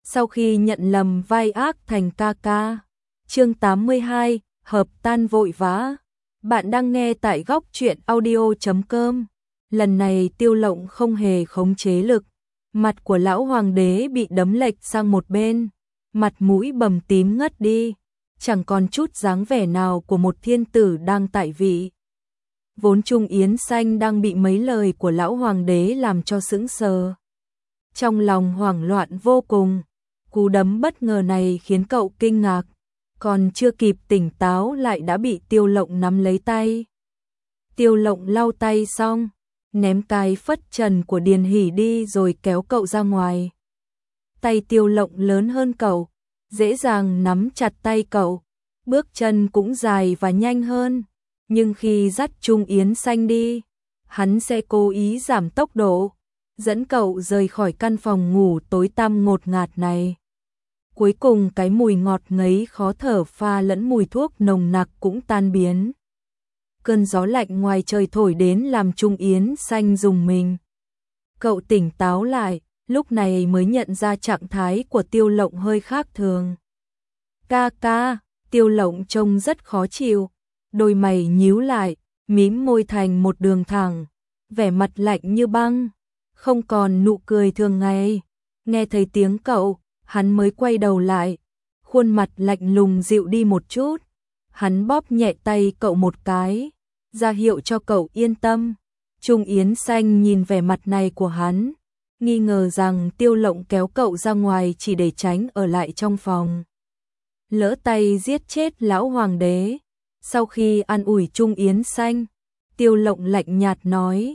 sau khi nhận lầm vai ác thành ca ca. Chương 82, hợp tan vội vã. Bạn đang nghe tại góc truyện audio.com. Lần này Tiêu Lộng không hề khống chế lực, mặt của lão hoàng đế bị đấm lệch sang một bên, mặt mũi bầm tím ngất đi, chẳng còn chút dáng vẻ nào của một thiên tử đang tại vị. Vốn Trung Yến Xanh đang bị mấy lời của lão hoàng đế làm cho sững sờ. Trong lòng hoảng loạn vô cùng, cú đấm bất ngờ này khiến cậu kinh ngạc, còn chưa kịp tỉnh táo lại đã bị Tiêu Lộng nắm lấy tay. Tiêu Lộng lau tay xong, ném cái phất trần của Điền Hỉ đi rồi kéo cậu ra ngoài. Tay Tiêu Lộng lớn hơn cậu, dễ dàng nắm chặt tay cậu, bước chân cũng dài và nhanh hơn. Nhưng khi dắt Trung Yến Xanh đi, hắn sẽ cố ý giảm tốc độ, dẫn cậu rời khỏi căn phòng ngủ tối tăm ngột ngạt này. Cuối cùng cái mùi ngọt ngấy khó thở pha lẫn mùi thuốc nồng nặc cũng tan biến. Cơn gió lạnh ngoài trời thổi đến làm Trung Yến Xanh rùng mình. Cậu tỉnh táo lại, lúc này mới nhận ra trạng thái của Tiêu Lộng hơi khác thường. Ca ca, Tiêu Lộng trông rất khó chịu, đôi mày nhíu lại, mím môi thành một đường thẳng, vẻ mặt lạnh như băng, không còn nụ cười thường ngày. Nghe thấy tiếng cậu, hắn mới quay đầu lại, khuôn mặt lạnh lùng dịu đi một chút. Hắn bóp nhẹ tay cậu một cái, ra hiệu cho cậu yên tâm. Trung Yến Xanh nhìn vẻ mặt này của hắn, nghi ngờ rằng Tiêu Lộng kéo cậu ra ngoài chỉ để tránh ở lại trong phòng. Lỡ tay giết chết lão hoàng đế. Sau khi an ủi Trung Yến Xanh, Tiêu Lộng lạnh nhạt nói,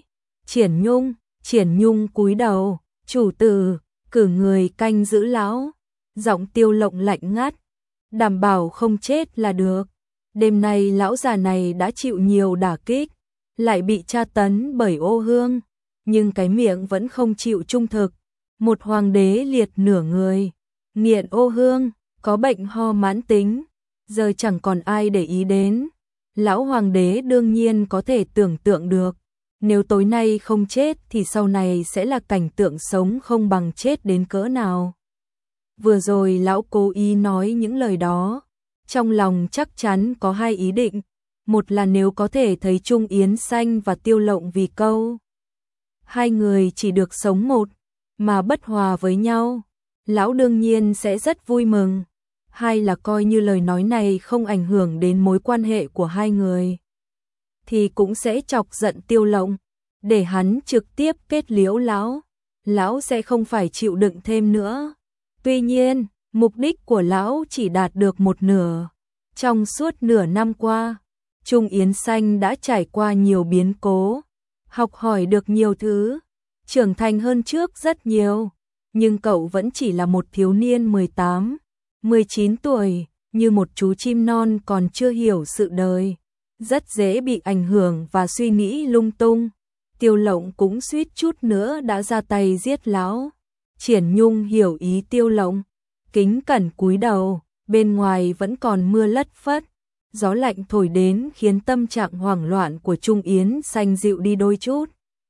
Triển Nhung cúi đầu, chủ tử, cử người canh giữ lão. Giọng Tiêu Lộng lạnh ngắt, đảm bảo không chết là được. Đêm nay lão già này đã chịu nhiều đả kích, lại bị tra tấn bởi Ô Hương, nhưng cái miệng vẫn không chịu trung thực. Một hoàng đế liệt nửa người, nghiện Ô Hương, có bệnh ho mãn tính, giờ chẳng còn ai để ý đến. Lão hoàng đế đương nhiên có thể tưởng tượng được, nếu tối nay không chết thì sau này sẽ là cảnh tượng sống không bằng chết đến cỡ nào. Vừa rồi lão cố ý nói những lời đó, trong lòng chắc chắn có hai ý định. Một là nếu có thể thấy Trung Yến Xanh và Tiêu Lộng vì câu hai người chỉ được sống một mà bất hòa với nhau, lão đương nhiên sẽ rất vui mừng. Hai là coi như lời nói này không ảnh hưởng đến mối quan hệ của hai người, thì cũng sẽ chọc giận Tiêu Lộng, để hắn trực tiếp kết liễu lão. Lão sẽ không phải chịu đựng thêm nữa. Tuy nhiên, mục đích của lão chỉ đạt được một nửa. Trong suốt nửa năm qua, Trung Yến Xanh đã trải qua nhiều biến cố, học hỏi được nhiều thứ, trưởng thành hơn trước rất nhiều. Nhưng cậu vẫn chỉ là một thiếu niên 18, 19 tuổi, như một chú chim non còn chưa hiểu sự đời, rất dễ bị ảnh hưởng và suy nghĩ lung tung. Tiêu Lộng cũng suýt chút nữa đã ra tay giết lão. Triển Nhung hiểu ý Tiêu Lộng, kính cẩn cúi đầu. Bên ngoài vẫn còn mưa lất phất, gió lạnh thổi đến khiến tâm trạng hoảng loạn của Trung Yến Xanh dịu đi đôi chút.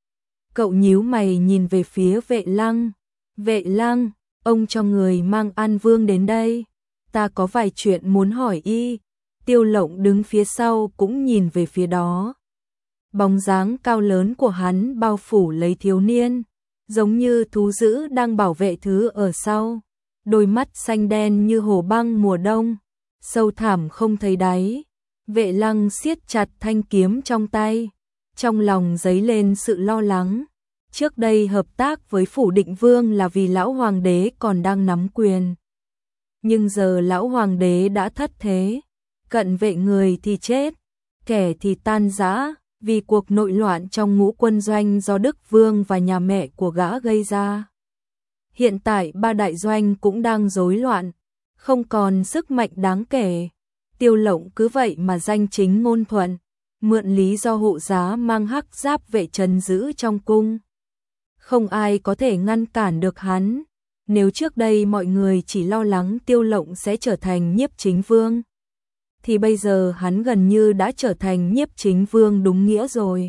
Cậu nhíu mày nhìn về phía Vệ Lăng. Vệ Lăng, ông cho người mang An Vương đến đây, ta có vài chuyện muốn hỏi y. Tiêu Lộng đứng phía sau cũng nhìn về phía đó. Bóng dáng cao lớn của hắn bao phủ lấy thiếu niên, giống như thú dữ đang bảo vệ thứ ở sau. Đôi mắt xanh đen như hồ băng mùa đông, sâu thẳm không thấy đáy. Vệ Lăng siết chặt thanh kiếm trong tay, trong lòng dấy lên sự lo lắng. Trước đây hợp tác với Phủ Định Vương là vì lão hoàng đế còn đang nắm quyền. Nhưng giờ lão hoàng đế đã thất thế, cận vệ người thì chết, kẻ thì tan rã, vì cuộc nội loạn trong Ngũ Quân Doanh do Đức Vương và nhà mẹ của gã gây ra. Hiện tại ba đại doanh cũng đang rối loạn, không còn sức mạnh đáng kể. Tiêu Lộng cứ vậy mà danh chính ngôn thuận, mượn lý do hộ giá mang hắc giáp vệ trấn giữ trong cung. Không ai có thể ngăn cản được hắn. Nếu trước đây mọi người chỉ lo lắng Tiêu Lộng sẽ trở thành nhiếp chính vương, thì bây giờ hắn gần như đã trở thành nhiếp chính vương đúng nghĩa rồi.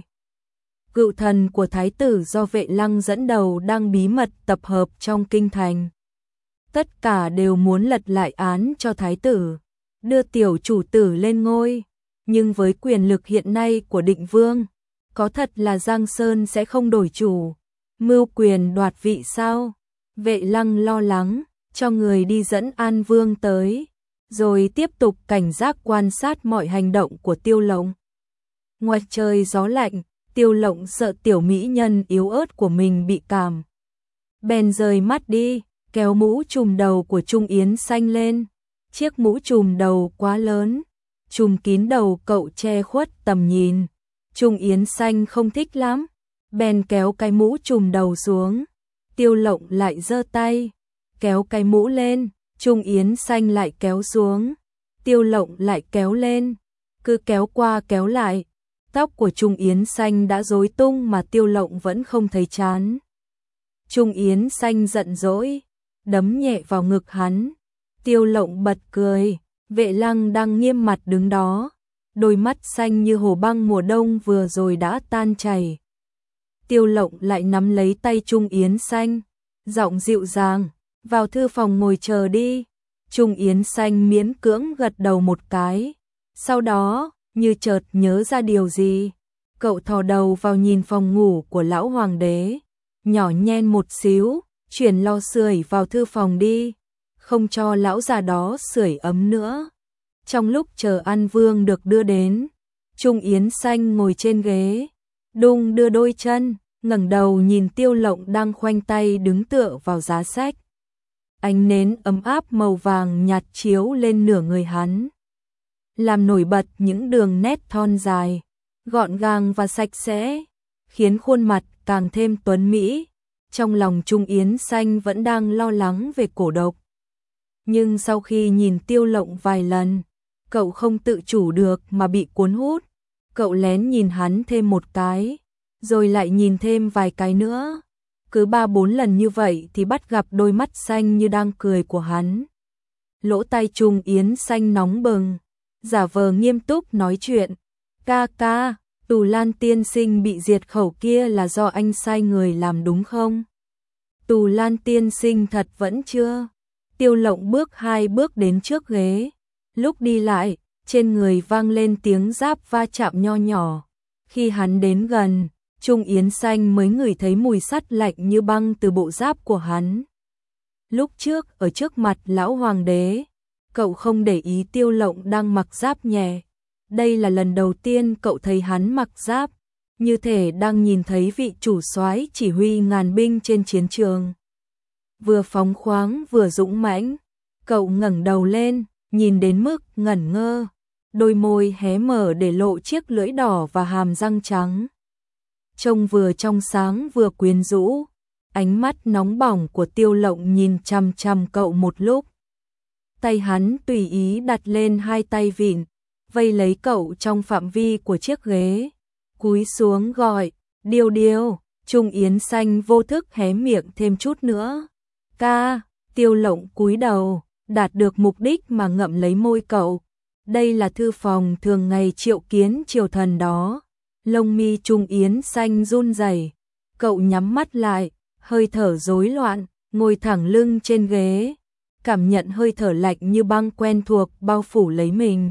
Cựu thần của thái tử do Vệ Lăng dẫn đầu đang bí mật tập hợp trong kinh thành. tất cả đều muốn lật lại án cho thái tử, đưa tiểu chủ tử lên ngôi. Nhưng với quyền lực hiện nay của Định Vương, có thật là Giang Sơn sẽ không đổi chủ, mưu quyền đoạt vị sao? Vệ Lăng lo lắng, cho người đi dẫn An Vương tới, rồi tiếp tục cảnh giác quan sát mọi hành động của Tiêu Lộng. Ngoài trời gió lạnh, Tiêu Lộng sợ tiểu mỹ nhân yếu ớt của mình bị cảm, bèn rời mắt đi, kéo mũ trùm đầu của Trung Yến Xanh lên. Chiếc mũ trùm đầu quá lớn, trùm kín đầu cậu che khuất tầm nhìn. Trung Yến Xanh không thích lắm, bèn kéo cái mũ trùm đầu xuống. Tiêu Lộng lại giơ tay, kéo cái mũ lên, Trung Yến Xanh lại kéo xuống. Tiêu Lộng lại kéo lên, cứ kéo qua kéo lại. Tóc của Trung Yến Xanh đã rối tung mà Tiêu Lộng vẫn không thấy chán. Trung Yến Xanh giận dỗi, đấm nhẹ vào ngực hắn. Tiêu Lộng bật cười, Vệ Lăng đang nghiêm mặt đứng đó, đôi mắt xanh như hồ băng mùa đông vừa rồi đã tan chảy. Tiêu Lộng lại nắm lấy tay Trung Yến Xanh, giọng dịu dàng, vào thư phòng ngồi chờ đi. Trung Yến Xanh miễn cưỡng gật đầu một cái, sau đó, như chợt nhớ ra điều gì, cậu thò đầu vào nhìn phòng ngủ của lão hoàng đế, nhỏ nhen một xíu, chuyển lò sưởi vào thư phòng đi, không cho lão già đó sưởi ấm nữa. Trong lúc chờ An Vương được đưa đến, Trung Yến Xanh ngồi trên ghế, đung đưa đôi chân, ngẩng đầu nhìn Tiêu Lộng đang khoanh tay đứng tựa vào giá sách. Ánh nến ấm áp màu vàng nhạt chiếu lên nửa người hắn, làm nổi bật những đường nét thon dài, gọn gàng và sạch sẽ, khiến khuôn mặt càng thêm tuấn mỹ. Trong lòng Trung Yến Xanh vẫn đang lo lắng về cổ độc. Nhưng sau khi nhìn Tiêu Lộng vài lần, cậu không tự chủ được mà bị cuốn hút. Cậu lén nhìn hắn thêm một cái, rồi lại nhìn thêm vài cái nữa. Cứ 3-4 lần như vậy thì bắt gặp đôi mắt xanh như đang cười của hắn. Lỗ tai Trung Yến Xanh nóng bừng, giả vờ nghiêm túc nói chuyện. Ca ca, Tù Lan tiên sinh bị diệt khẩu kia là do anh sai người làm đúng không? Tù Lan tiên sinh thật vẫn chưa? Tiêu Lộng bước 2 bước đến trước ghế. Lúc đi lại, trên người vang lên tiếng giáp va chạm nho nhỏ. Khi hắn đến gần, Trung Yến Xanh mới ngửi thấy mùi sắt lạnh như băng từ bộ giáp của hắn. Lúc trước, ở trước mặt lão hoàng đế, cậu không để ý Tiêu Lộng đang mặc giáp nhẹ. Đây là lần đầu tiên cậu thấy hắn mặc giáp, như thể đang nhìn thấy vị chủ soái chỉ huy ngàn binh trên chiến trường. Vừa phóng khoáng vừa dũng mãnh, cậu ngẩng đầu lên, nhìn đến mức ngẩn ngơ, đôi môi hé mở để lộ chiếc lưỡi đỏ và hàm răng trắng. Trông vừa trong sáng vừa quyến rũ, ánh mắt nóng bỏng của Tiêu Lộng nhìn chằm chằm cậu một lúc. Tay hắn tùy ý đặt lên 2 tay vịn, vây lấy cậu trong phạm vi của chiếc ghế, cúi xuống gọi, Điêu Điêu. Trung Yến Xanh vô thức hé miệng thêm chút nữa. Ca. Tiêu Lộng cúi đầu, đạt được mục đích mà ngậm lấy môi cậu. Đây là thư phòng thường ngày triệu kiến triều thần đó. Lông mi Trung Yến Xanh run rẩy, cậu nhắm mắt lại, hơi thở rối loạn, ngồi thẳng lưng trên ghế, cảm nhận hơi thở lạnh như băng quen thuộc bao phủ lấy mình.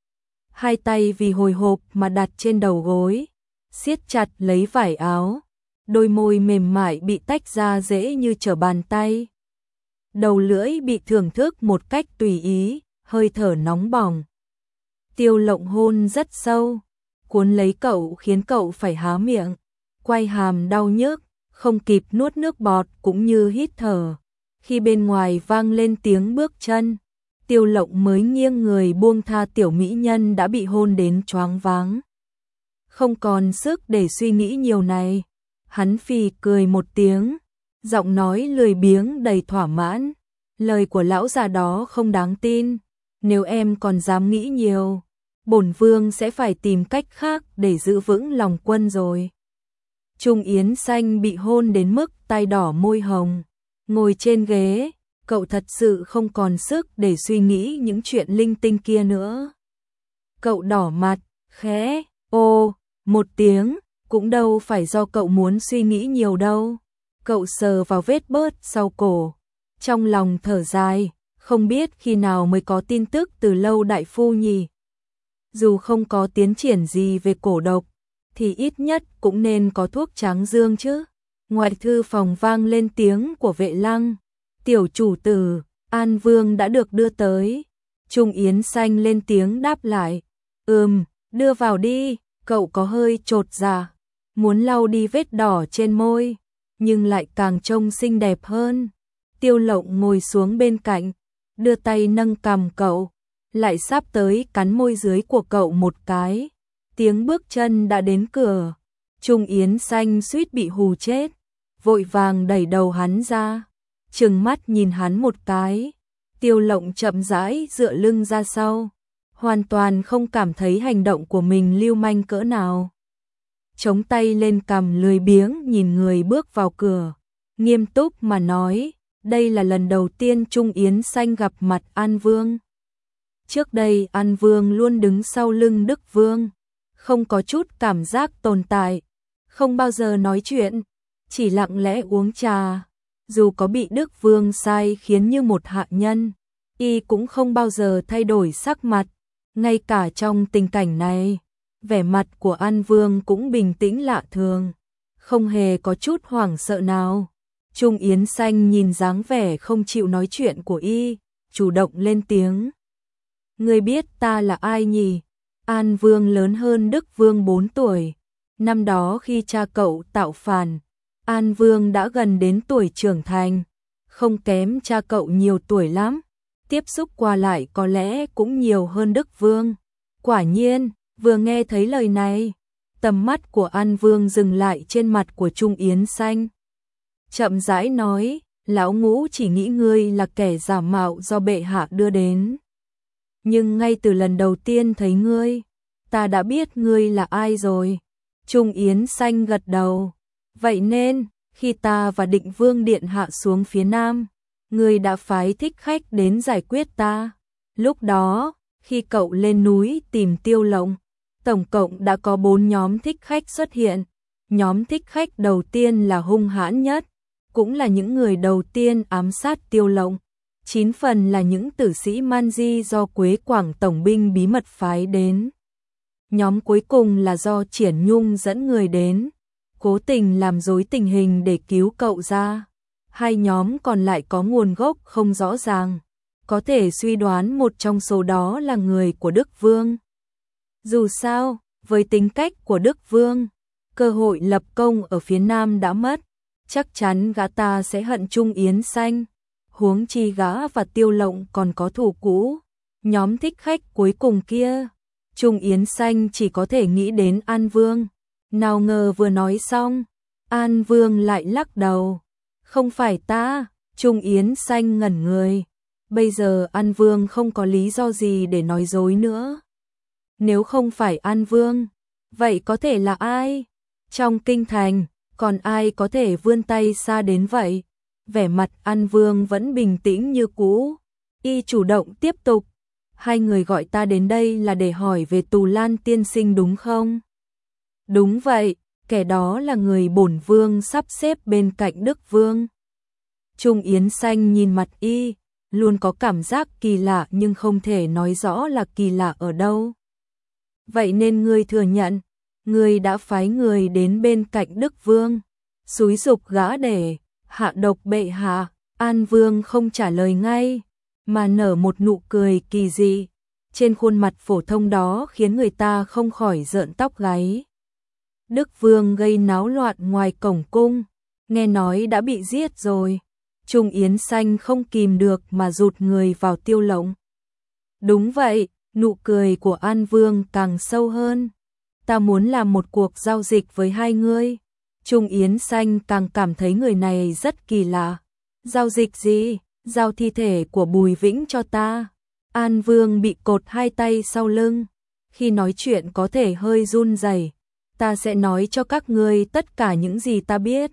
2 tay vì hồi hộp mà đặt trên đầu gối, siết chặt lấy vải áo, đôi môi mềm mại bị tách ra dễ như trở bàn tay. Đầu lưỡi bị thưởng thức một cách tùy ý, hơi thở nóng bỏng. Tiêu Lộng hôn rất sâu, cuốn lấy cậu khiến cậu phải há miệng, quay hàm đau nhức, không kịp nuốt nước bọt cũng như hít thở. Khi bên ngoài vang lên tiếng bước chân, Tiêu Lộng mới nghiêng người buông tha tiểu mỹ nhân đã bị hôn đến choáng váng. Không còn sức để suy nghĩ nhiều này, hắn phì cười một tiếng, giọng nói lười biếng đầy thỏa mãn. Lời của lão già đó không đáng tin, nếu em còn dám nghĩ nhiều, bổn vương sẽ phải tìm cách khác để giữ vững lòng quân rồi. Trung Yến Xanh bị hôn đến mức tai đỏ môi hồng, ngồi trên ghế, cậu thật sự không còn sức để suy nghĩ những chuyện linh tinh kia nữa. Cậu đỏ mặt, khẽ, ô, một tiếng, cũng đâu phải do cậu muốn suy nghĩ nhiều đâu. Cậu sờ vào vết bớt sau cổ, trong lòng thở dài, không biết khi nào mới có tin tức từ Lâu đại phu nhỉ. Dù không có tiến triển gì về cổ độc, thì ít nhất cũng nên có thuốc tráng dương chứ. Ngoài thư phòng vang lên tiếng của Vệ Lăng. Tiểu chủ tử, An Vương đã được đưa tới. Trung Yến Xanh lên tiếng đáp lại. Đưa vào đi. Cậu có hơi chột dạ, muốn lau đi vết đỏ trên môi, nhưng lại càng trông xinh đẹp hơn. Tiêu Lộng ngồi xuống bên cạnh, đưa tay nâng cằm cậu, lại sắp tới cắn môi dưới của cậu một cái. Tiếng bước chân đã đến cửa. Trung Yến Xanh suýt bị hù chết, vội vàng đẩy đầu hắn ra, trừng mắt nhìn hắn một cái. Tiêu Lộng chậm rãi dựa lưng ra sau, hoàn toàn không cảm thấy hành động của mình lưu manh cỡ nào. Chống tay lên cằm lười biếng nhìn người bước vào cửa, nghiêm túc mà nói, đây là lần đầu tiên Trung Yến Xanh gặp mặt An Vương. Trước đây An Vương luôn đứng sau lưng Đức Vương, không có chút cảm giác tồn tại, không bao giờ nói chuyện, chỉ lặng lẽ uống trà. Dù có bị Đức Vương sai khiến như một hạ nhân, y cũng không bao giờ thay đổi sắc mặt. Ngay cả trong tình cảnh này, vẻ mặt của An Vương cũng bình tĩnh lạ thường, không hề có chút hoảng sợ nào. Trung Yến Xanh nhìn dáng vẻ không chịu nói chuyện của y, chủ động lên tiếng. Ngươi biết ta là ai nhỉ? An Vương lớn hơn Đức Vương 4 tuổi. Năm đó khi cha cậu tạo phản, An Vương đã gần đến tuổi trưởng thành, không kém cha cậu nhiều tuổi lắm. Tiếp xúc qua lại có lẽ cũng nhiều hơn Đức Vương. Quả nhiên, vừa nghe thấy lời này, tầm mắt của An Vương dừng lại trên mặt của Trung Yến Xanh. Chậm rãi nói, lão ngũ chỉ nghĩ ngươi là kẻ giả mạo do bệ hạ đưa đến. Nhưng ngay từ lần đầu tiên thấy ngươi, ta đã biết ngươi là ai rồi. Trung Yến Xanh gật đầu. Vậy nên, khi ta và Định Vương điện hạ xuống phía Nam, ngươi đã phái thích khách đến giải quyết ta. Lúc đó, khi cậu lên núi tìm Tiêu Lộng, tổng cộng đã có 4 nhóm thích khách xuất hiện. Nhóm thích khách đầu tiên là hung hãn nhất, cũng là những người đầu tiên ám sát Tiêu Lộng. 9 phần là những tử sĩ man di do Quế Quảng tổng binh bí mật phái đến. Nhóm cuối cùng là do Triển Nhung dẫn người đến, cố tình làm rối tình hình để cứu cậu ra. 2 nhóm còn lại có nguồn gốc không rõ ràng, có thể suy đoán một trong số đó là người của Đức Vương. Dù sao, với tính cách của Đức Vương, cơ hội lập công ở phía Nam đã mất, chắc chắn gã ta sẽ hận Trung Yến Xanh. Huống chi gã và Tiêu Lộng còn có thù cũ. Nhóm thích khách cuối cùng kia, Trung Yến Xanh chỉ có thể nghĩ đến An Vương. Nào ngờ vừa nói xong, An Vương lại lắc đầu. Không phải ta. Trung Yến Xanh ngẩn người. Bây giờ An Vương không có lý do gì để nói dối nữa. Nếu không phải An Vương, vậy có thể là ai? Trong kinh thành, còn ai có thể vươn tay xa đến vậy? Vẻ mặt An Vương vẫn bình tĩnh như cũ. Y chủ động tiếp tục. Hai người gọi ta đến đây là để hỏi về Tù Lan tiên sinh đúng không? Đúng vậy, kẻ đó là người bổn vương sắp xếp bên cạnh Đức Vương. Trung Yến Xanh nhìn mặt y, luôn có cảm giác kỳ lạ nhưng không thể nói rõ là kỳ lạ ở đâu. Vậy nên ngươi thừa nhận, ngươi đã phái người đến bên cạnh Đức Vương, xúi giục gã để hạ độc bệ hạ. An Vương không trả lời ngay, mà nở một nụ cười kỳ dị. Trên khuôn mặt phổ thông đó khiến người ta không khỏi rợn tóc gáy. Đức Vương gây náo loạn ngoài cổng cung, nghe nói đã bị giết rồi. Trung Yến Xanh không kìm được mà rụt người vào Tiêu Lộng. Đúng vậy, nụ cười của An Vương càng sâu hơn. Ta muốn làm một cuộc giao dịch với hai ngươi. Trung Yến Xanh càng cảm thấy người này rất kỳ lạ. Giao dịch gì? Giao thi thể của Bùi Vĩnh cho ta. An Vương bị cột hai tay sau lưng. Khi nói chuyện có thể hơi run rẩy. Ta sẽ nói cho các ngươi tất cả những gì ta biết.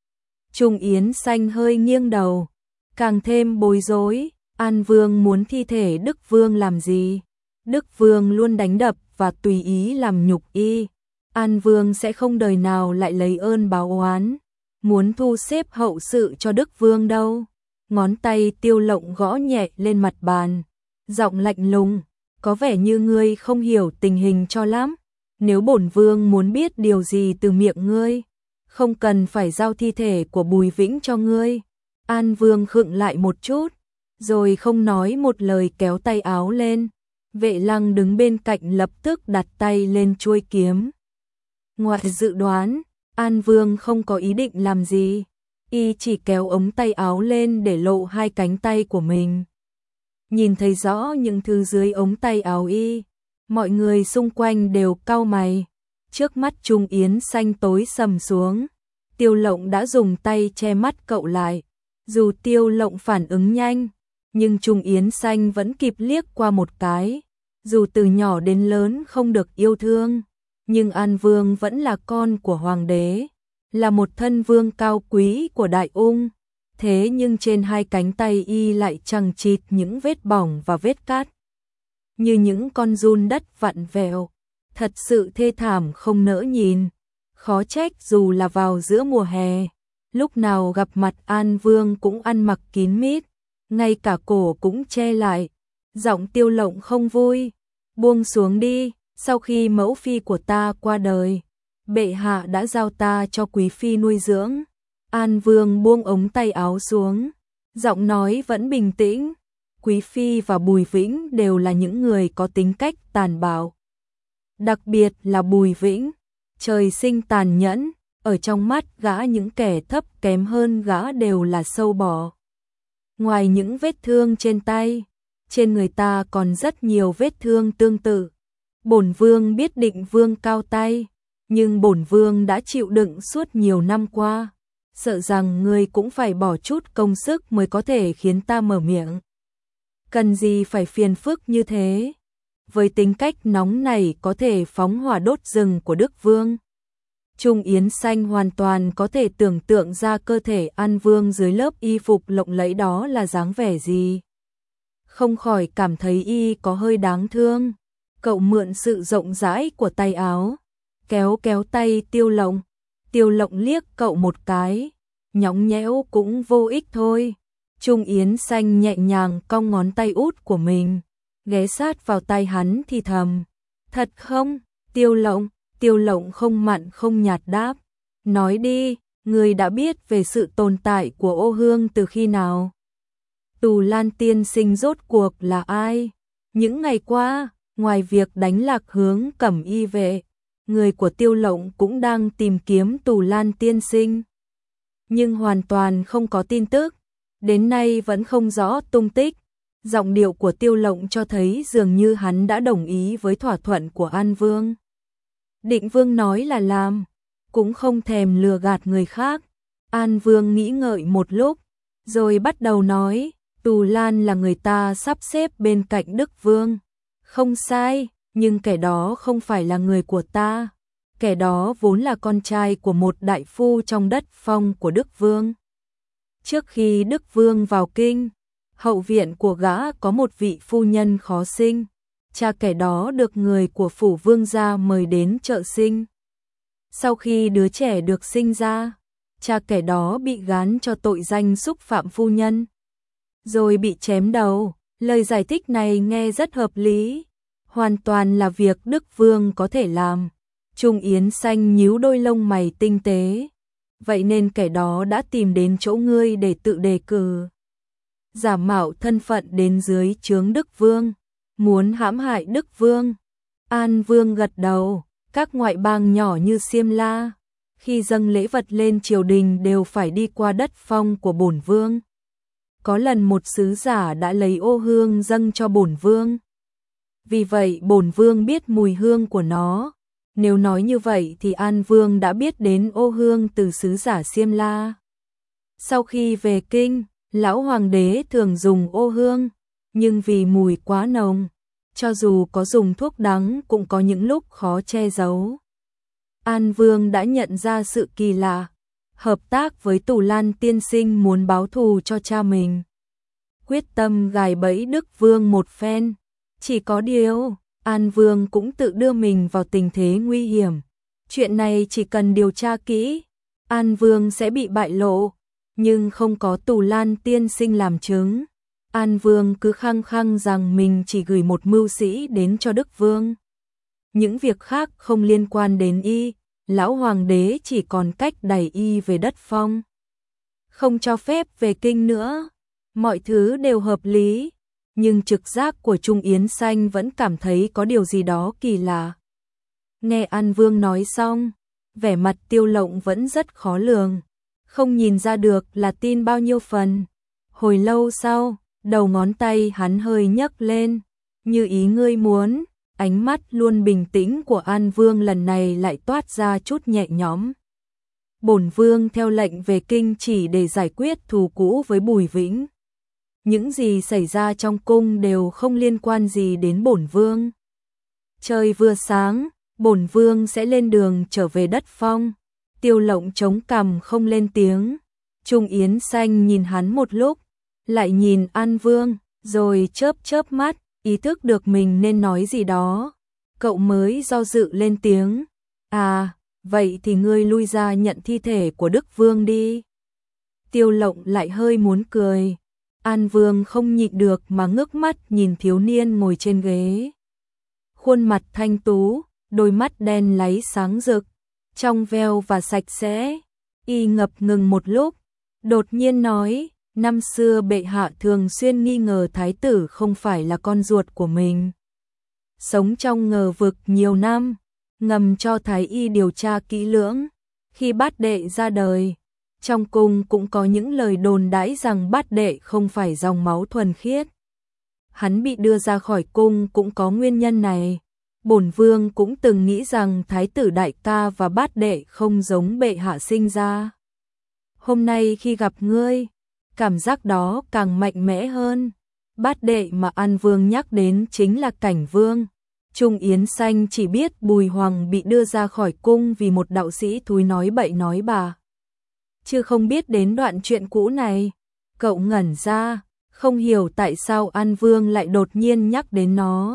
Trung Yến Xanh hơi nghiêng đầu, càng thêm bối rối. An Vương muốn thi thể Đức Vương làm gì? Đức Vương luôn đánh đập và tùy ý làm nhục y. An Vương sẽ không đời nào lại lấy ơn báo oán, muốn thu xếp hậu sự cho Đức Vương đâu. ngón tay Tiêu Lộng gõ nhẹ lên mặt bàn, giọng lạnh lùng, có vẻ như ngươi không hiểu tình hình cho lắm. Nếu bổn vương muốn biết điều gì từ miệng ngươi, không cần phải giao thi thể của Bùi Vĩnh cho ngươi. An Vương khựng lại một chút, rồi không nói một lời kéo tay áo lên. Vệ Lăng đứng bên cạnh lập tức đặt tay lên chuôi kiếm. Ngoài dự đoán, An Vương không có ý định làm gì, y chỉ kéo ống tay áo lên để lộ hai cánh tay của mình. Nhìn thấy rõ những thứ dưới ống tay áo y, mọi người xung quanh đều cau mày. Trước mắt Trung Yến Xanh tối sầm xuống, Tiêu Lộng đã dùng tay che mắt cậu lại. Dù Tiêu Lộng phản ứng nhanh, nhưng Trung Yến Xanh vẫn kịp liếc qua một cái. Dù từ nhỏ đến lớn không được yêu thương, nhưng An Vương vẫn là con của hoàng đế, là một thân vương cao quý của Đại Ung. Thế nhưng trên hai cánh tay y lại chằng chịt những vết bỏng và vết cát, như những con giun đất vặn vẹo, thật sự thê thảm không nỡ nhìn. Khó trách dù là vào giữa mùa hè, lúc nào gặp mặt An Vương cũng ăn mặc kín mít, ngay cả cổ cũng che lại. Giọng Tiêu Lộng không vui, buông xuống đi, sau khi mẫu phi của ta qua đời, bệ hạ đã giao ta cho quý phi nuôi dưỡng. An Vương buông ống tay áo xuống, giọng nói vẫn bình tĩnh. Quý phi và Bùi Vĩnh đều là những người có tính cách tàn bạo. Đặc biệt là Bùi Vĩnh, trời sinh tàn nhẫn, ở trong mắt gã những kẻ thấp kém hơn gã đều là sâu bọ. Ngoài những vết thương trên tay, trên người ta còn rất nhiều vết thương tương tự. Bổn vương biết Định Vương cao tay, nhưng bổn vương đã chịu đựng suốt nhiều năm qua, sợ rằng ngươi cũng phải bỏ chút công sức mới có thể khiến ta mở miệng. Cần gì phải phiền phức như thế? Với tính cách nóng này có thể phóng hỏa đốt rừng của Đức Vương. Trung Yến Xanh hoàn toàn có thể tưởng tượng ra cơ thể An Vương dưới lớp y phục lộng lẫy đó là dáng vẻ gì. Không khỏi cảm thấy y có hơi đáng thương. Cậu mượn sự rộng rãi của tay áo, kéo kéo tay Tiêu Lộng. Tiêu Lộng liếc cậu một cái, nhõng nhẽo cũng vô ích thôi. Trung Yến Xanh nhẹ nhàng cong ngón tay út của mình, ghé sát vào tai hắn thì thầm. Thật không, Tiêu Lộng? Tiêu Lộng không mặn không nhạt đáp. Nói đi, người đã biết về sự tồn tại của Ô Hương từ khi nào? Tù Lan tiên sinh rốt cuộc là ai? Những ngày qua, ngoài việc đánh lạc hướng Cẩm Y vệ, người của Tiêu Lộng cũng đang tìm kiếm Tù Lan tiên sinh, nhưng hoàn toàn không có tin tức, đến nay vẫn không rõ tung tích. Giọng điệu của Tiêu Lộng cho thấy dường như hắn đã đồng ý với thỏa thuận của An Vương. Định Vương nói là làm, cũng không thèm lừa gạt người khác. An Vương nghĩ ngợi một lúc, rồi bắt đầu nói, Tù Lan là người ta sắp xếp bên cạnh Đức Vương. Không sai, nhưng kẻ đó không phải là người của ta. Kẻ đó vốn là con trai của một đại phu trong đất phong của Đức Vương. Trước khi Đức Vương vào kinh, hậu viện của gã có một vị phu nhân khó sinh. Cha kẻ đó được người của phủ vương gia mời đến trợ sinh. Sau khi đứa trẻ được sinh ra, cha kẻ đó bị gán cho tội danh xúc phạm phu nhân, rồi bị chém đầu. Lời giải thích này nghe rất hợp lý, hoàn toàn là việc Đức Vương có thể làm. Trung Yến Xanh nhíu đôi lông mày tinh tế. Vậy nên kẻ đó đã tìm đến chỗ ngươi để tự đề cử, giả mạo thân phận đến dưới trướng Đức Vương, muốn hãm hại Đức Vương. An Vương gật đầu. Các ngoại bang nhỏ như Xiêm La, khi dâng lễ vật lên triều đình đều phải đi qua đất phong của bổn vương. Có lần một sứ giả đã lấy ô hương dâng cho bổn vương, vì vậy bổn vương biết mùi hương của nó. Nếu nói như vậy thì An Vương đã biết đến ô hương từ sứ giả Xiêm La. Sau khi về kinh, lão hoàng đế thường dùng ô hương, nhưng vì mùi quá nồng, cho dù có dùng thuốc đắng cũng có những lúc khó che giấu. An Vương đã nhận ra sự kỳ lạ, hợp tác với Tù Lan tiên sinh muốn báo thù cho cha mình, quyết tâm gài bẫy Đức Vương một phen. Chỉ có điều, An Vương cũng tự đưa mình vào tình thế nguy hiểm. Chuyện này chỉ cần điều tra kỹ, An Vương sẽ bị bại lộ. nhưng không có Tù Lan tiên sinh làm chứng. An Vương cứ khăng khăng rằng mình chỉ gửi một mưu sĩ đến cho Đức Vương. Những việc khác không liên quan đến y, lão hoàng đế chỉ còn cách đẩy y về đất Phong. Không cho phép về kinh nữa. Mọi thứ đều hợp lý, nhưng trực giác của Trung Yến Xanh vẫn cảm thấy có điều gì đó kỳ lạ. Nghe An Vương nói xong, vẻ mặt Tiêu Lộng vẫn rất khó lường, không nhìn ra được là tin bao nhiêu phần. Hồi lâu sau, đầu ngón tay hắn hơi nhấc lên, như ý ngươi muốn. Ánh mắt luôn bình tĩnh của An Vương lần này lại toát ra chút nhẹ nhõm. Bổn Vương theo lệnh về kinh chỉ để giải quyết thù cũ với Bùi Vĩnh. Những gì xảy ra trong cung đều không liên quan gì đến bổn Vương. Trời vừa sáng, bổn Vương sẽ lên đường trở về đất Phong. Tiêu Lộng chống cằm không lên tiếng. Trung Yến Xanh nhìn hắn một lúc, lại nhìn An Vương, rồi chớp chớp mắt, ý thức được mình nên nói gì đó. Cậu mới do dự lên tiếng. À, vậy thì ngươi lui ra nhận thi thể của Đức Vương đi. Tiêu Lộng lại hơi muốn cười. An Vương không nhịn được mà ngước mắt nhìn thiếu niên ngồi trên ghế. Khuôn mặt thanh tú, đôi mắt đen láy sáng rực, trong veo và sạch sẽ. Y ngập ngừng một lúc, đột nhiên nói, năm xưa bệ hạ thường xuyên nghi ngờ thái tử không phải là con ruột của mình. Sống trong ngờ vực nhiều năm, ngầm cho thái y điều tra kỹ lưỡng. Khi bát đệ ra đời, trong cung cũng có những lời đồn đãi rằng bát đệ không phải dòng máu thuần khiết. Hắn bị đưa ra khỏi cung cũng có nguyên nhân này. Bổn Vương cũng từng nghĩ rằng thái tử đại ca và bát đệ không giống bệ hạ sinh ra. Hôm nay khi gặp ngươi, cảm giác đó càng mạnh mẽ hơn. Bát đệ mà An Vương nhắc đến chính là Cảnh Vương. Trung Yến Xanh chỉ biết Bùi Hoàng bị đưa ra khỏi cung vì một đạo sĩ thúi nói bậy nói bạ, chứ không biết đến đoạn chuyện cũ này. Cậu ngẩn ra, không hiểu tại sao An Vương lại đột nhiên nhắc đến nó.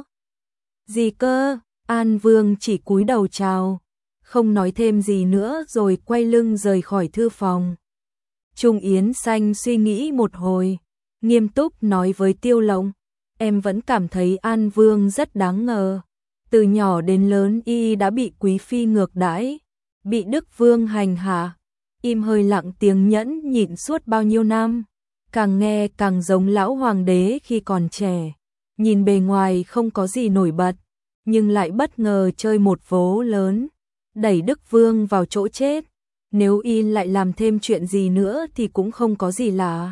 Gì cơ? An Vương chỉ cúi đầu chào, không nói thêm gì nữa rồi quay lưng rời khỏi thư phòng. Trung Yến Xanh suy nghĩ một hồi, nghiêm túc nói với Tiêu Lộng, em vẫn cảm thấy An Vương rất đáng ngờ. Từ nhỏ đến lớn y đã bị quý phi ngược đãi, bị Đức Vương hành hạ. Im hơi lặng tiếng nhẫn nhịn suốt bao nhiêu năm, càng nghe càng giống lão hoàng đế khi còn trẻ. Nhìn bề ngoài không có gì nổi bật, nhưng lại bất ngờ chơi một vố lớn, đẩy Đức Vương vào chỗ chết. Nếu y lại làm thêm chuyện gì nữa thì cũng không có gì lạ.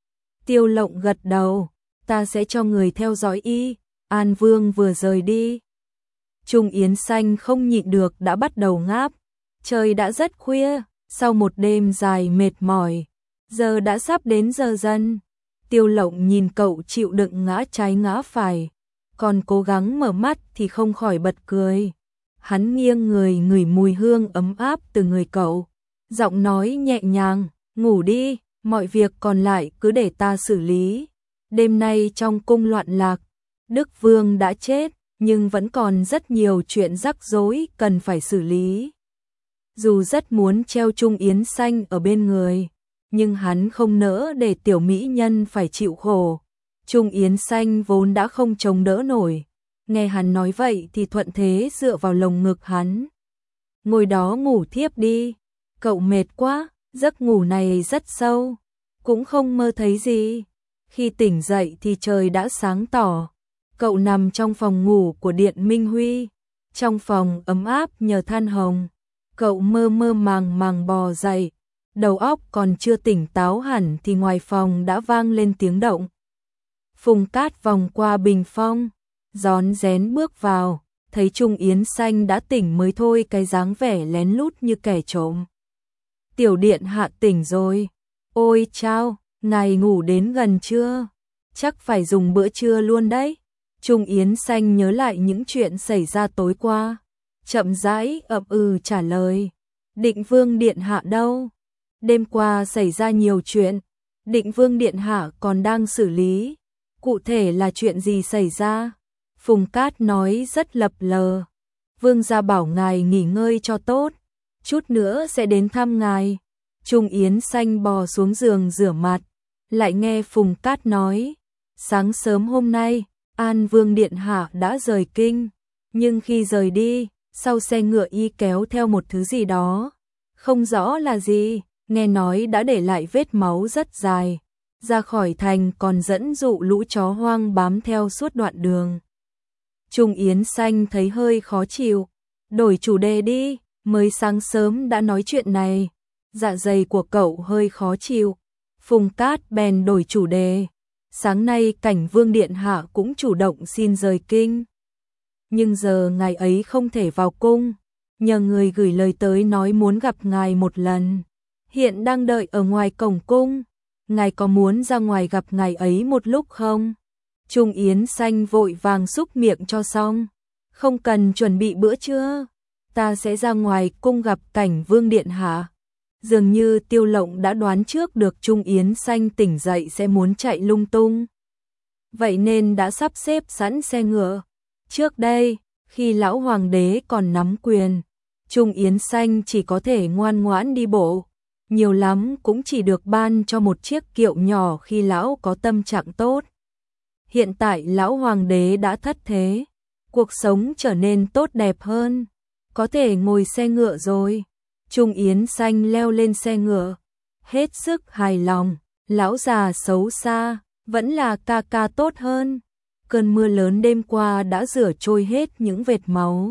Tiêu Lộng gật đầu, ta sẽ cho người theo dõi y. An Vương vừa rời đi, Trung Yến Xanh không nhịn được đã bắt đầu ngáp. Trời đã rất khuya, sau một đêm dài mệt mỏi, giờ đã sắp đến giờ dần. Tiêu Lộng nhìn cậu chịu đựng ngã trái ngã phải, còn cố gắng mở mắt thì không khỏi bật cười. Hắn nghiêng người ngửi mùi hương ấm áp từ người cậu, giọng nói nhẹ nhàng, ngủ đi, mọi việc còn lại cứ để ta xử lý. Đêm nay trong cung loạn lạc, Đức Vương đã chết, nhưng vẫn còn rất nhiều chuyện rắc rối cần phải xử lý. Dù rất muốn treo Trung Yến Xanh ở bên người, nhưng hắn không nỡ để tiểu mỹ nhân phải chịu khổ. Trung Yến Xanh vốn đã không chống đỡ nổi, nghe hắn nói vậy thì thuận thế dựa vào lồng ngực hắn. Ngồi đó ngủ thiếp đi, cậu mệt quá. Giấc ngủ này rất sâu, cũng không mơ thấy gì. Khi tỉnh dậy thì trời đã sáng tỏ. Cậu nằm trong phòng ngủ của Điện Minh Huy, trong phòng ấm áp nhờ than hồng. Cậu mơ mơ màng màng bò dậy, đầu óc còn chưa tỉnh táo hẳn thì ngoài phòng đã vang lên tiếng động. Phùng Cát vòng qua bình phong, rón rén bước vào, thấy Trung Yến Xanh đã tỉnh mới thôi, cái dáng vẻ lén lút như kẻ trộm. Tiểu điện hạ tỉnh rồi. Ôi chao, ngài ngủ đến gần chưa? Chắc phải dùng bữa trưa luôn đấy. Trung Yến Xanh nhớ lại những chuyện xảy ra tối qua, chậm rãi ậm ừ trả lời. Định Vương điện hạ đâu? Đêm qua xảy ra nhiều chuyện, Định Vương điện hạ còn đang xử lý. Cụ thể là chuyện gì xảy ra? Phùng Cát nói rất lập lờ. Vương gia bảo ngài nghỉ ngơi cho tốt, chút nữa sẽ đến thăm ngài. Trung Yến Xanh bò xuống giường rửa mặt, lại nghe Phùng Cát nói, sáng sớm hôm nay, An Vương Điện Hạ đã rời kinh, nhưng khi rời đi, sau xe ngựa y kéo theo một thứ gì đó, không rõ là gì, nghe nói đã để lại vết máu rất dài, ra khỏi thành còn dẫn dụ lũ chó hoang bám theo suốt đoạn đường. Trung Yến Xanh thấy hơi khó chịu, đổi chủ đề đi, mới sáng sớm đã nói chuyện này, dạ dày của cậu hơi khó chịu. Phùng Cát bèn đổi chủ đề, sáng nay Cảnh Vương Điện Hạ cũng chủ động xin rời kinh. Nhưng giờ ngài ấy không thể vào cung, nhờ người gửi lời tới nói muốn gặp ngài một lần. Hiện đang đợi ở ngoài cổng cung, ngài có muốn ra ngoài gặp ngài ấy một lúc không? Trung Yến Xanh vội vàng xúc miệng cho xong, không cần chuẩn bị bữa trưa, ta sẽ ra ngoài cung gặp Cảnh Vương Điện Hạ. Dường như Tiêu Lộng đã đoán trước được Trung Yến Xanh tỉnh dậy sẽ muốn chạy lung tung. Vậy nên đã sắp xếp sẵn xe ngựa. Trước đây, khi lão hoàng đế còn nắm quyền, Trung Yến Xanh chỉ có thể ngoan ngoãn đi bộ, nhiều lắm cũng chỉ được ban cho một chiếc kiệu nhỏ khi lão có tâm trạng tốt. Hiện tại lão hoàng đế đã thất thế, cuộc sống trở nên tốt đẹp hơn, có thể ngồi xe ngựa rồi. Trung Yến Xanh leo lên xe ngựa, hết sức hài lòng, lão già xấu xa, vẫn là ca ca tốt hơn. Cơn mưa lớn đêm qua đã rửa trôi hết những vệt máu.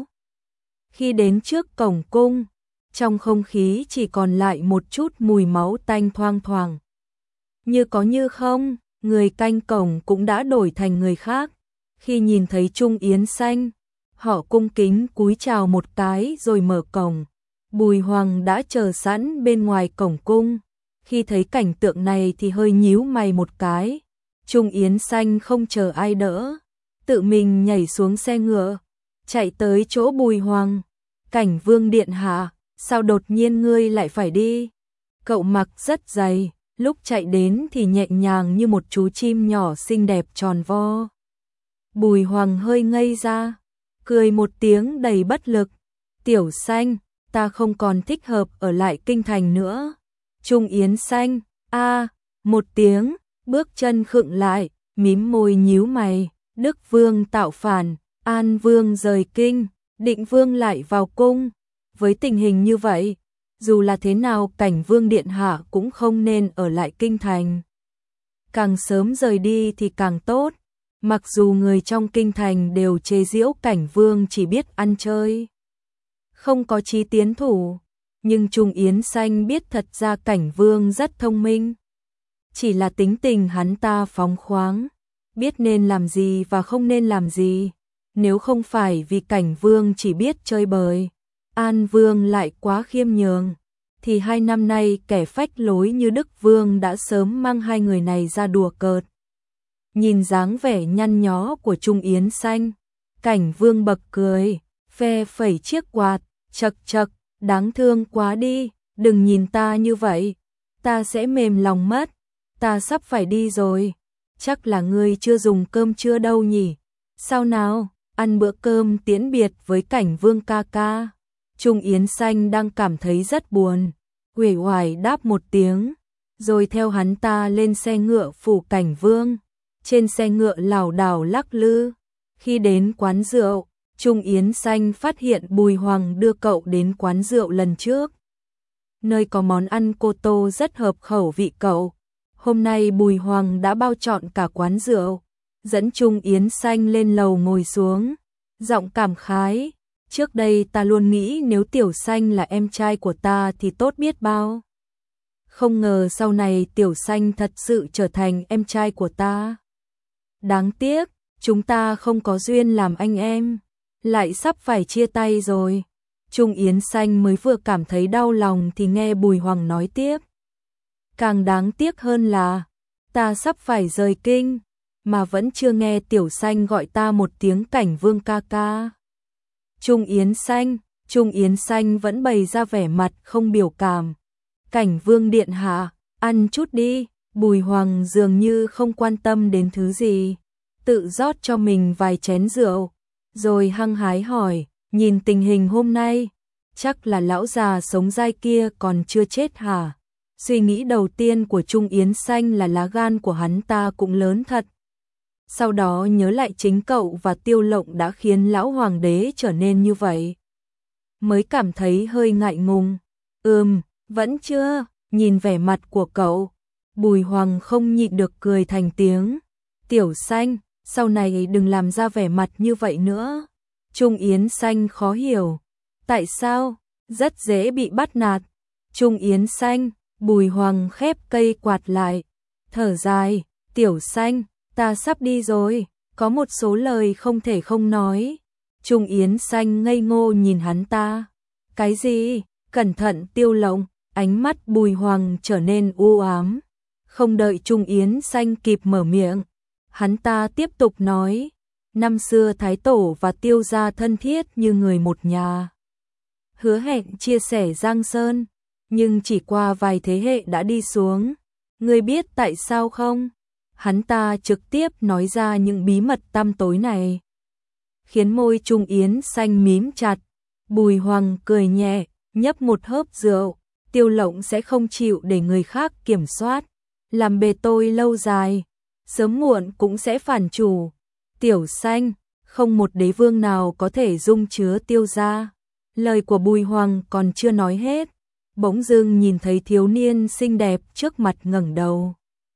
Khi đến trước cổng cung, trong không khí chỉ còn lại một chút mùi máu tanh thoang thoảng. Như có như không, người canh cổng cũng đã đổi thành người khác. Khi nhìn thấy Trung Yến Xanh, họ cung kính cúi chào một cái rồi mở cổng. Bùi Hoàng đã chờ sẵn bên ngoài cổng cung. Khi thấy cảnh tượng này thì hơi nhíu mày một cái. Trung Yến Xanh không chờ ai đỡ, tự mình nhảy xuống xe ngựa, chạy tới chỗ Bùi Hoàng. Cảnh Vương Điện Hạ, sao đột nhiên ngươi lại phải đi? Cậu mặc rất dày, lúc chạy đến thì nhẹ nhàng như một chú chim nhỏ xinh đẹp tròn vo. Bùi Hoàng hơi ngây ra, cười một tiếng đầy bất lực. Tiểu Xanh, ta không còn thích hợp ở lại kinh thành nữa. Trung Yến Xanh, một tiếng, bước chân khựng lại, mím môi nhíu mày. Đức Vương tạo phản, An Vương rời kinh, Định Vương lại vào cung. Với tình hình như vậy, dù là thế nào Cảnh Vương Điện Hạ cũng không nên ở lại kinh thành. Càng sớm rời đi thì càng tốt. Mặc dù người trong kinh thành đều chế giễu Cảnh Vương chỉ biết ăn chơi, không có chí tiến thủ, nhưng Trung Yến Xanh biết thật ra Cảnh Vương rất thông minh. Chỉ là tính tình hắn ta phóng khoáng, biết nên làm gì và không nên làm gì. Nếu không phải vì Cảnh Vương chỉ biết chơi bời, An Vương lại quá khiêm nhường, thì 2 năm nay kẻ phách lối như Đức Vương đã sớm mang hai người này ra đùa cợt. Nhìn dáng vẻ nhăn nhó của Trung Yến Xanh, Cảnh Vương bật cười, phe phẩy chiếc quạt, chậc chậc, đáng thương quá đi, đừng nhìn ta như vậy, ta sẽ mềm lòng mất, ta sắp phải đi rồi, chắc là ngươi chưa dùng cơm trưa đâu nhỉ, sao nào, ăn bữa cơm tiễn biệt với Cảnh Vương ca ca. Trung Yến Xanh đang cảm thấy rất buồn, uể oải đáp một tiếng, rồi theo hắn ta lên xe ngựa phủ Cảnh Vương. Trên xe ngựa lảo đảo lắc lư, khi đến quán rượu, Trung Yến Xanh phát hiện Bùi Hoàng đưa cậu đến quán rượu lần trước, nơi có món ăn cô tô rất hợp khẩu vị cậu. Hôm nay Bùi Hoàng đã bao trọn cả quán rượu, dẫn Trung Yến Xanh lên lầu ngồi xuống, giọng cảm khái, trước đây ta luôn nghĩ nếu Tiểu Xanh là em trai của ta thì tốt biết bao. Không ngờ sau này Tiểu Xanh thật sự trở thành em trai của ta. Đáng tiếc, chúng ta không có duyên làm anh em, lại sắp phải chia tay rồi. Trung Yến Xanh mới vừa cảm thấy đau lòng thì nghe Bùi Hoàng nói tiếp. Càng đáng tiếc hơn là, ta sắp phải rời kinh, mà vẫn chưa nghe Tiểu Xanh gọi ta một tiếng Cảnh Vương ca ca. Trung Yến Xanh vẫn bày ra vẻ mặt không biểu cảm. Cảnh Vương điện hạ, ăn chút đi. Bùi Hoàng dường như không quan tâm đến thứ gì, tự rót cho mình vài chén rượu, rồi hăng hái hỏi, nhìn tình hình hôm nay, chắc là lão già sống dai kia còn chưa chết hả? Suy nghĩ đầu tiên của Trung Yến Xanh là lá gan của hắn ta cũng lớn thật. Sau đó nhớ lại chính cậu và Tiêu Lộng đã khiến lão hoàng đế trở nên như vậy. Mới cảm thấy hơi ngại ngùng. Vẫn chưa, nhìn vẻ mặt của cậu. Bùi Hoàng không nhịn được cười thành tiếng. Tiểu Xanh, sau này đừng làm ra vẻ mặt như vậy nữa. Trung Yến Xanh khó hiểu. Tại sao? Rất dễ bị bắt nạt. Trung Yến Xanh, Bùi Hoàng khép cây quạt lại. Thở dài, Tiểu Xanh, ta sắp đi rồi, có một số lời không thể không nói. Trung Yến Xanh ngây ngô nhìn hắn ta. Cái gì? Cẩn thận Tiêu Lộng, ánh mắt Bùi Hoàng trở nên u ám. Không đợi Trung Yến Xanh kịp mở miệng, hắn ta tiếp tục nói, năm xưa Thái Tổ và Tiêu gia thân thiết như người một nhà. Hứa hẹn chia sẻ Giang Sơn, nhưng chỉ qua vài thế hệ đã đi xuống. Ngươi biết tại sao không? Hắn ta trực tiếp nói ra những bí mật tăm tối này, khiến môi Trung Yến Xanh mím chặt. Bùi Hoàng cười nhẹ, nhấp một hớp rượu. Tiêu Lộng sẽ không chịu để người khác kiểm soát, làm bề tôi lâu dài, sớm muộn cũng sẽ phản chủ. Tiểu Xanh, không một đế vương nào có thể dung chứa Tiêu gia. Lời của Bùi Hoàng còn chưa nói hết, bỗng dưng nhìn thấy thiếu niên xinh đẹp trước mặt ngẩng đầu.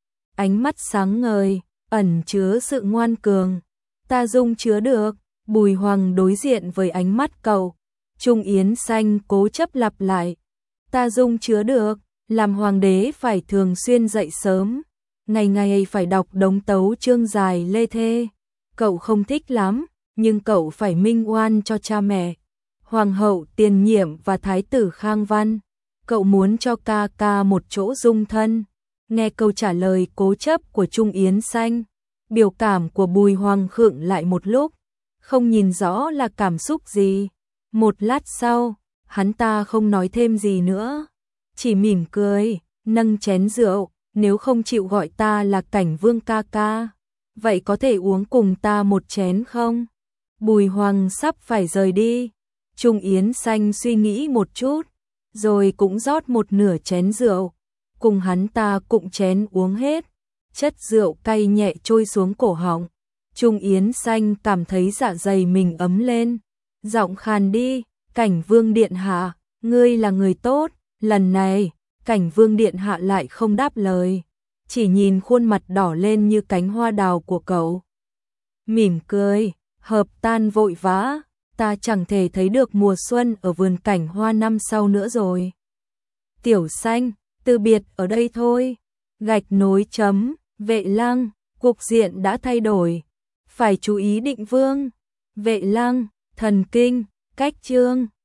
Ánh mắt sáng ngời, ẩn chứa sự ngoan cường. Ta dung chứa được. Bùi Hoàng đối diện với ánh mắt cậu. Trung Yến Xanh cố chấp lặp lại. Ta dung chứa được, làm hoàng đế phải thường xuyên dậy sớm, ngày ngày phải đọc đống tấu chương dài lê thê. Cậu không thích lắm, nhưng cậu phải minh oan cho cha mẹ, hoàng hậu tiền nhiệm và thái tử Khang Văn. Cậu muốn cho ca ca một chỗ dung thân. Nghe câu trả lời cố chấp của Trung Yến Xanh, biểu cảm của Bùi Hoàng khựng lại một lúc, không nhìn rõ là cảm xúc gì. Một lát sau, hắn ta không nói thêm gì nữa, chỉ mỉm cười, nâng chén rượu. Nếu không chịu gọi ta là Cảnh Vương ca ca, vậy có thể uống cùng ta một chén không? Bùi Hoàng sắp phải rời đi. Trung Yến Xanh suy nghĩ một chút, rồi cũng rót một nửa chén rượu, cùng hắn ta cụng chén uống hết. Chất rượu cay nhẹ trôi xuống cổ họng. Trung Yến Xanh cảm thấy dạ dày mình ấm lên, giọng khàn đi, Cảnh Vương điện hạ, ngươi là người tốt. Lần này, Cảnh Vương điện hạ lại không đáp lời, chỉ nhìn khuôn mặt đỏ lên như cánh hoa đào của cậu. Mỉm cười, hợp tan vội vã, ta chẳng thể thấy được mùa xuân ở vườn cảnh hoa năm sau nữa rồi. Tiểu Xanh, từ biệt ở đây thôi. Gạch nối chấm, Vệ Lăng, cục diện đã thay đổi. Phải chú ý Định Vương, Vệ Lăng, Thần Kinh, Cách Chương.